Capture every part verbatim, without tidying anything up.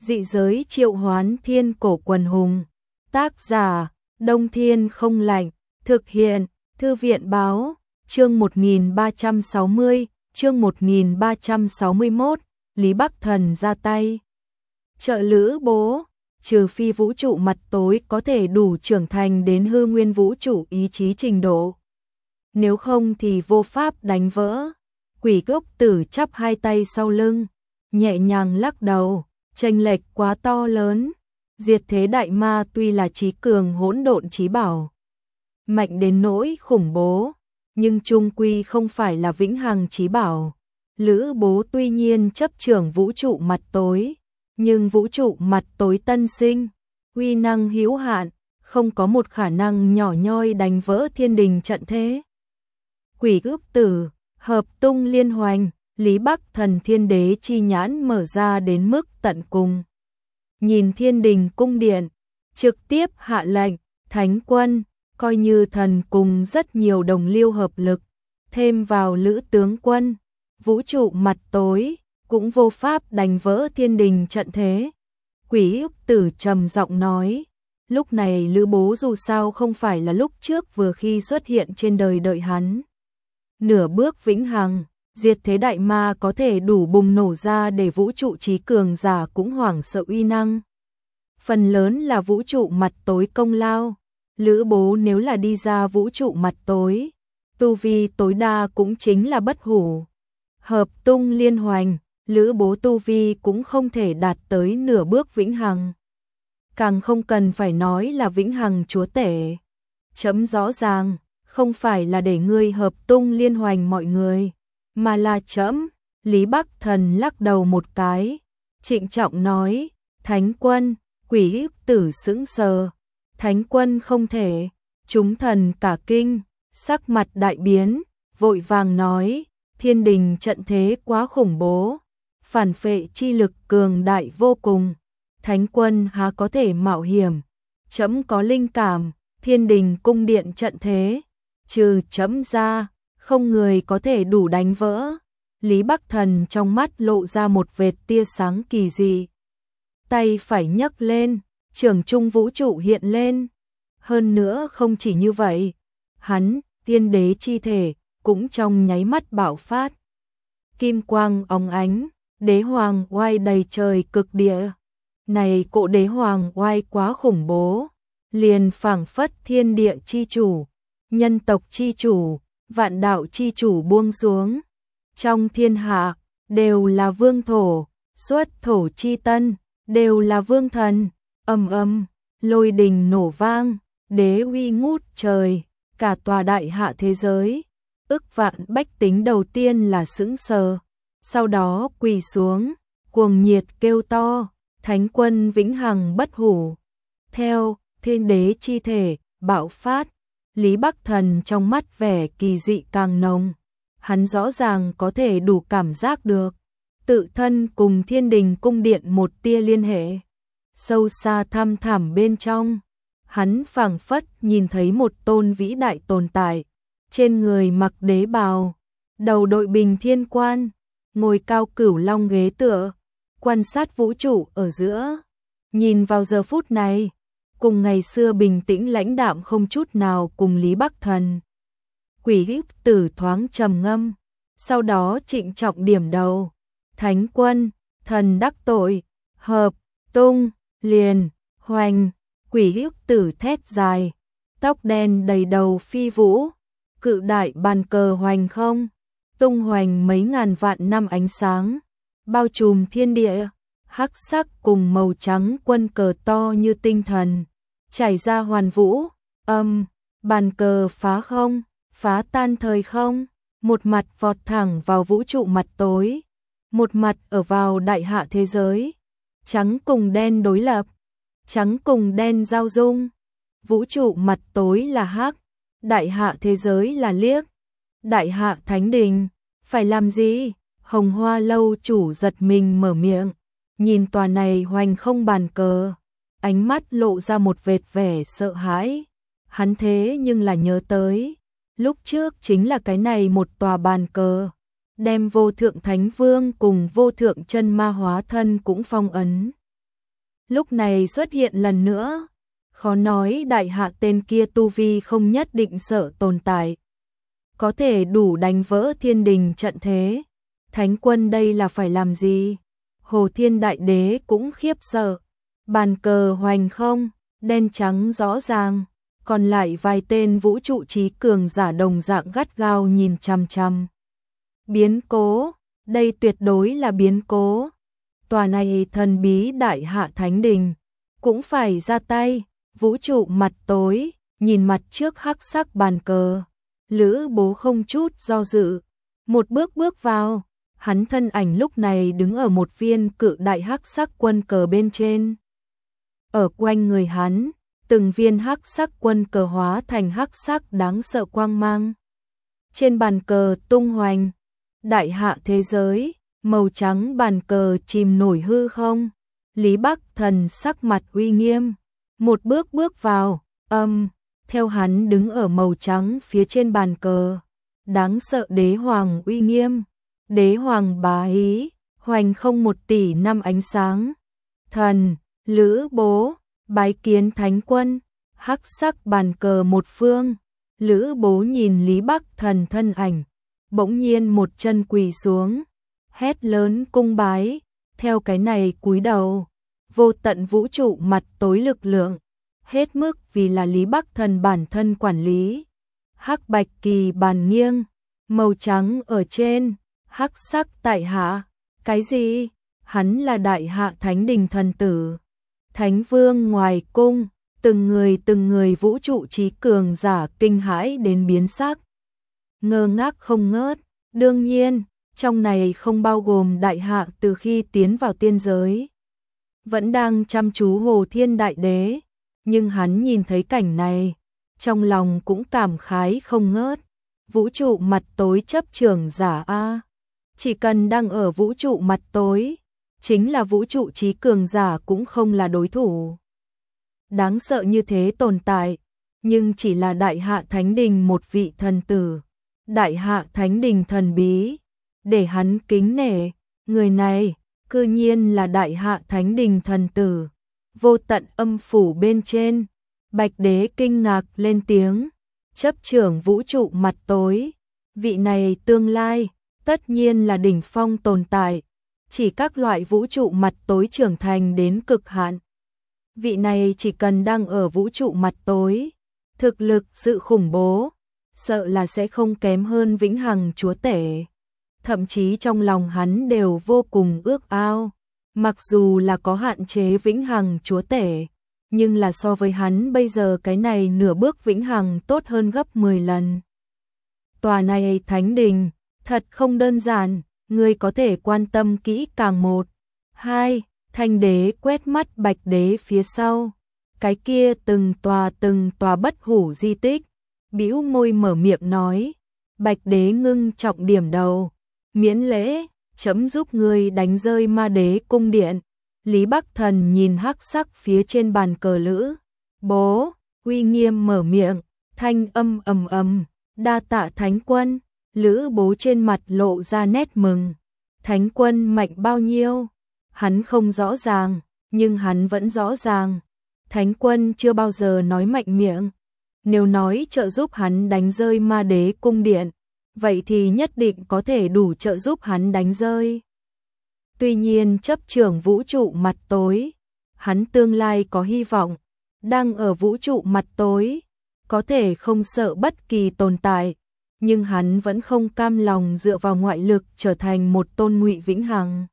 Dị giới triệu hoán thiên cổ quần hùng. Tác giả, Đông Thiên không lạnh. Thực hiện, Thư viện báo. Chương một nghìn ba trăm sáu mươi, chương một nghìn ba trăm sáu mươi mốt, Lý Bắc Thần ra tay. Trợ Lữ Bố, trừ phi vũ trụ mặt tối có thể đủ trưởng thành đến hư nguyên vũ trụ ý chí trình độ. Nếu không thì vô pháp đánh vỡ. Quỷ Cốc Tử chắp hai tay sau lưng, nhẹ nhàng lắc đầu, chênh lệch quá to lớn. Diệt thế đại ma tuy là trí cường hỗn độn trí bảo, mạnh đến nỗi khủng bố, nhưng chung quy không phải là vĩnh hằng trí bảo. Lữ Bố tuy nhiên chấp trưởng vũ trụ mặt tối, nhưng vũ trụ mặt tối tân sinh, uy năng hữu hạn, không có một khả năng nhỏ nhoi đánh vỡ thiên đình trận thế. Quỷ Cốc Tử, hợp tung liên hoành, Lý Bắc Thần thiên đế chi nhãn mở ra đến mức tận cùng. Nhìn thiên đình cung điện, trực tiếp hạ lệnh, thánh quân, coi như thần cùng rất nhiều đồng liêu hợp lực, thêm vào Lữ tướng quân, vũ trụ mặt tối, cũng vô pháp đánh vỡ thiên đình trận thế. Quỷ Cốc Tử trầm giọng nói, lúc này Lữ Bố dù sao không phải là lúc trước vừa khi xuất hiện trên đời đợi hắn. Nửa bước vĩnh hằng, diệt thế đại ma có thể đủ bùng nổ ra để vũ trụ trí cường giả cũng hoảng sợ uy năng. Phần lớn là vũ trụ mặt tối công lao. Lữ Bố nếu là đi ra vũ trụ mặt tối, tu vi tối đa cũng chính là bất hủ. Hợp tung liên hoành, Lữ Bố tu vi cũng không thể đạt tới nửa bước vĩnh hằng. Càng không cần phải nói là vĩnh hằng chúa tể. Chấm rõ ràng, không phải là để ngươi hợp tung liên hoành mọi người, mà là chấm. Lý Bắc Thần lắc đầu một cái, trịnh trọng nói, thánh quân. Quỷ Cốc Tử sững sờ, thánh quân không thể. Chúng thần cả kinh, sắc mặt đại biến, vội vàng nói, thiên đình trận thế quá khủng bố, phản phệ chi lực cường đại vô cùng, thánh quân há có thể mạo hiểm. Chấm có linh cảm, thiên đình cung điện trận thế, trừ chấm ra, không người có thể đủ đánh vỡ. Lý Bắc Thần trong mắt lộ ra một vệt tia sáng kỳ dị. Tay phải nhấc lên, trường trung vũ trụ hiện lên. Hơn nữa không chỉ như vậy, hắn, tiên đế chi thể, cũng trong nháy mắt bạo phát. Kim quang óng ánh, đế hoàng oai đầy trời cực địa. Này cỗ đế hoàng oai quá khủng bố, liền phảng phất thiên địa chi chủ, nhân tộc chi chủ, vạn đạo chi chủ buông xuống. Trong thiên hạ, đều là vương thổ, xuất thổ chi tân, đều là vương thần. Ầm ầm, lôi đình nổ vang, đế uy ngút trời, cả tòa đại hạ thế giới. Ức vạn bách tính đầu tiên là sững sờ, sau đó quỳ xuống, cuồng nhiệt kêu to, thánh quân vĩnh hằng bất hủ. Theo thiên đế chi thể bạo phát, Lý Bắc Thần trong mắt vẻ kỳ dị càng nồng. Hắn rõ ràng có thể đủ cảm giác được tự thân cùng thiên đình cung điện một tia liên hệ sâu xa thăm thẳm bên trong. Hắn phảng phất nhìn thấy một tôn vĩ đại tồn tại, trên người mặc đế bào, đầu đội bình thiên quan, ngồi cao cửu long ghế tựa, quan sát vũ trụ ở giữa. Nhìn vào giờ phút này, cùng ngày xưa bình tĩnh lãnh đạm không chút nào cùng Lý Bắc Thần. Quỷ Cốc Tử thoáng trầm ngâm, sau đó trịnh trọng điểm đầu, thánh quân, thần đắc tội, hợp tung liền hoành. Quỷ Cốc Tử thét dài, tóc đen đầy đầu phi vũ, cự đại bàn cờ hoành không, tung hoành mấy ngàn vạn năm ánh sáng, bao trùm thiên địa. Hắc sắc cùng màu trắng quân cờ to như tinh thần, chảy ra hoàn vũ. Âm, bàn cờ phá không, phá tan thời không, một mặt vọt thẳng vào vũ trụ mặt tối, một mặt ở vào đại hạ thế giới. Trắng cùng đen đối lập, trắng cùng đen giao dung. Vũ trụ mặt tối là hắc, đại hạ thế giới là liếc. Đại hạ thánh đình, phải làm gì? Hồng Hoa lâu chủ giật mình mở miệng, nhìn tòa này hoành không bàn cờ, ánh mắt lộ ra một vệt vẻ sợ hãi. Hắn thế nhưng là nhớ tới, lúc trước chính là cái này một tòa bàn cờ, đem vô thượng thánh vương cùng vô thượng chân ma hóa thân cũng phong ấn. lúc này xuất hiện lần nữa. Khó nói đại hạ tên kia tu vi không nhất định sợ tồn tại. Có thể đủ đánh vỡ thiên đình trận thế. Thánh quân đây là phải làm gì? Hồ Thiên Đại Đế cũng khiếp sợ. Bàn cờ hoành không, đen trắng rõ ràng. Còn lại vài tên vũ trụ trí cường giả đồng dạng gắt gao nhìn chằm chằm. Biến cố, đây tuyệt đối là biến cố. Tòa này thần bí đại hạ thánh đình, cũng phải ra tay. Vũ trụ mặt tối, nhìn mặt trước hắc sắc bàn cờ. Lữ Bố không chút do dự, một bước bước vào. Hắn thân ảnh lúc này đứng ở một viên cự đại hắc sắc quân cờ bên trên. Ở quanh người hắn, từng viên hắc sắc quân cờ hóa thành hắc sắc đáng sợ quang mang. Trên bàn cờ tung hoành, đại hạ thế giới, màu trắng bàn cờ chìm nổi hư không. Lý Bắc Thần sắc mặt uy nghiêm, một bước bước vào, âm, theo hắn đứng ở màu trắng phía trên bàn cờ. Đáng sợ đế hoàng uy nghiêm, đế hoàng bá ý, hoành không một tỷ năm ánh sáng. Thần, Lữ Bố, bái kiến thánh quân, hắc sắc bàn cờ một phương. Lữ Bố nhìn Lý Bắc Thần thân ảnh, bỗng nhiên một chân quỳ xuống, hét lớn cung bái, theo cái này cúi đầu. Vô tận vũ trụ mặt tối lực lượng, hết mức vì là Lý Bắc Thần bản thân quản lý. Hắc bạch kỳ bàn nghiêng, màu trắng ở trên, hắc sắc tại hạ. Cái gì? Hắn là đại hạ thánh đình thần tử. Thánh vương ngoài cung, từng người từng người vũ trụ trí cường giả kinh hãi đến biến sắc. Ngơ ngác không ngớt, đương nhiên, trong này không bao gồm đại hạ từ khi tiến vào tiên giới. Vẫn đang chăm chú Hồ Thiên Đại Đế, nhưng hắn nhìn thấy cảnh này, trong lòng cũng cảm khái không ngớt. Vũ trụ mặt tối chấp trưởng giả A. Chỉ cần đang ở vũ trụ mặt tối, chính là vũ trụ trí cường giả cũng không là đối thủ. Đáng sợ như thế tồn tại, nhưng chỉ là đại hạ thánh đình một vị thần tử. Đại hạ thánh đình thần bí, để hắn kính nể, người này, cư nhiên là đại hạ thánh đình thần tử. Vô tận âm phủ bên trên, Bạch Đế kinh ngạc lên tiếng, chấp trưởng vũ trụ mặt tối. Vị này tương lai, tất nhiên là đỉnh phong tồn tại, chỉ các loại vũ trụ mặt tối trưởng thành đến cực hạn. Vị này chỉ cần đang ở vũ trụ mặt tối, thực lực sự khủng bố, sợ là sẽ không kém hơn vĩnh hằng chúa tể. Thậm chí trong lòng hắn đều vô cùng ước ao, mặc dù là có hạn chế vĩnh hằng chúa tể, nhưng là so với hắn bây giờ cái này nửa bước vĩnh hằng tốt hơn gấp mười lần. Tòa này thánh đình, thật không đơn giản, ngươi có thể quan tâm kỹ càng một. Hai, Thanh Đế quét mắt Bạch Đế phía sau, cái kia từng tòa từng tòa bất hủ di tích, bĩu môi mở miệng nói. Bạch Đế ngưng trọng điểm đầu, miễn lễ, chấm giúp ngươi đánh rơi Ma Đế cung điện. Lý Bắc Thần nhìn hắc sắc phía trên bàn cờ Lữ Bố, uy nghiêm mở miệng, thanh âm ầm ầm, đa tạ thánh quân. Lữ Bố trên mặt lộ ra nét mừng. Thánh quân mạnh bao nhiêu? Hắn không rõ ràng, nhưng hắn vẫn rõ ràng. Thánh quân chưa bao giờ nói mạnh miệng. Nếu nói trợ giúp hắn đánh rơi Ma Đế cung điện, vậy thì nhất định có thể đủ trợ giúp hắn đánh rơi. Tuy nhiên chấp trưởng vũ trụ mặt tối, hắn tương lai có hy vọng, đang ở vũ trụ mặt tối, có thể không sợ bất kỳ tồn tại, nhưng hắn vẫn không cam lòng dựa vào ngoại lực trở thành một tôn ngụy vĩnh hằng.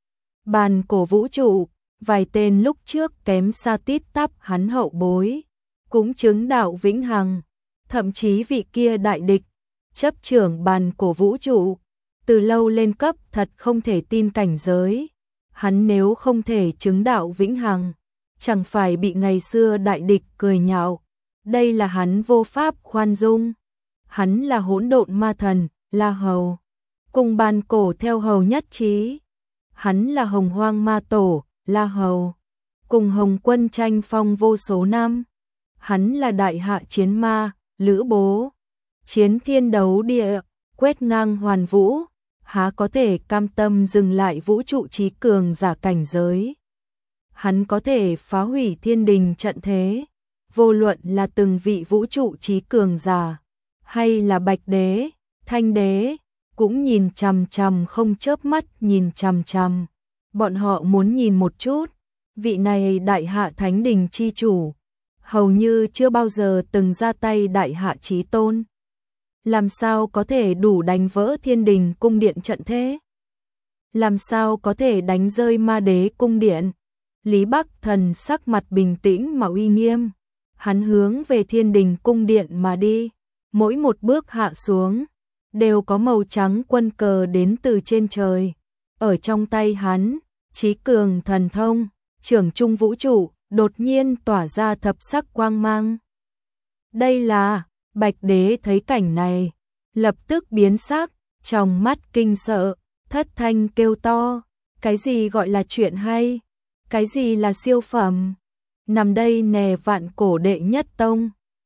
Bàn cổ vũ trụ, vài tên lúc trước kém xa tít tắp hắn hậu bối, cũng chứng đạo vĩnh hằng, thậm chí vị kia đại địch, chấp trưởng bàn cổ vũ trụ, từ lâu lên cấp thật không thể tin cảnh giới. Hắn nếu không thể chứng đạo vĩnh hằng, chẳng phải bị ngày xưa đại địch cười nhạo. Đây là hắn vô pháp khoan dung. Hắn là hỗn độn ma thần, La Hầu, cùng bàn cổ theo hầu nhất trí. Hắn là hồng hoang ma tổ, La Hầu, cùng Hồng Quân tranh phong vô số năm. Hắn là đại hạ chiến ma, Lữ Bố, chiến thiên đấu địa, quét ngang hoàn vũ, há có thể cam tâm dừng lại vũ trụ trí cường giả cảnh giới. hắn có thể phá hủy thiên đình trận thế, vô luận là từng vị vũ trụ trí cường giả, hay là Bạch Đế, Thanh Đế, cũng nhìn chằm chằm không chớp mắt nhìn chằm chằm. Bọn họ muốn nhìn một chút, vị này đại hạ thánh đình chi chủ, hầu như chưa bao giờ từng ra tay đại hạ chí tôn. Làm sao có thể đủ đánh vỡ thiên đình cung điện trận thế? Làm sao có thể đánh rơi ma đế cung điện? Lý Bắc Thần sắc mặt bình tĩnh mà uy nghiêm. Hắn hướng về thiên đình cung điện mà đi. Mỗi một bước hạ xuống, đều có màu trắng quân cờ đến từ trên trời. Ở trong tay hắn, trí cường thần thông, trưởng trung vũ trụ, đột nhiên tỏa ra thập sắc quang mang. Đây là, Bạch Đế thấy cảnh này, lập tức biến sắc, trong mắt kinh sợ, thất thanh kêu to, cái gì gọi là chuyện hay, cái gì là siêu phẩm, nằm đây nè vạn cổ đệ nhất tông,